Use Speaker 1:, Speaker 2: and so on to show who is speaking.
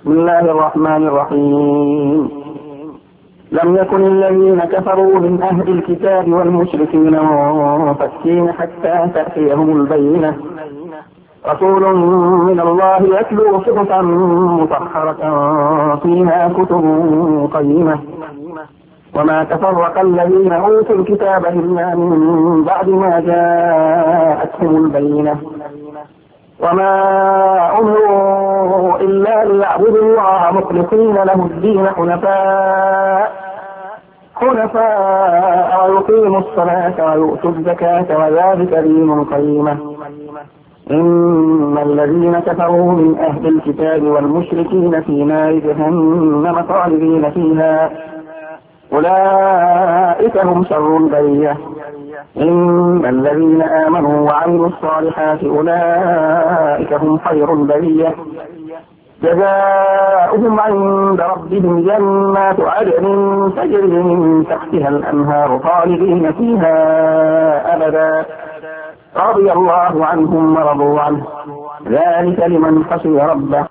Speaker 1: بسم الله الرحمن الرحيم. لم يكن الذين كفروا من أهل الكتاب والمشركين منفكين حتى تأتيهم البينة، رسول من الله يتلو صحفا مطهرة فيها كتب قيمة، وما تفرق الذين أوتوا الكتاب إلا من بعد ما جاءتهم البينة، وما أمروا إلا ليعبدوا الله مخلصين له الدين حنفاء ويقيموا الصلاة ويؤتوا الزكاة وذلك دين القيمة. إن الذين كفروا من أهل الكتاب والمشركين في نار جهنم خالدين فيها أولئك هم شر البرية. إن الذين آمنوا وعملوا الصالحات أولئك هم خير البرية، جزاؤهم عند ربهم جنات عدن تجري من تحتها الأنهار خالدين فيها أبدا، رضي الله عنهم ورضوا عنه، ذلك لمن خشي ربه.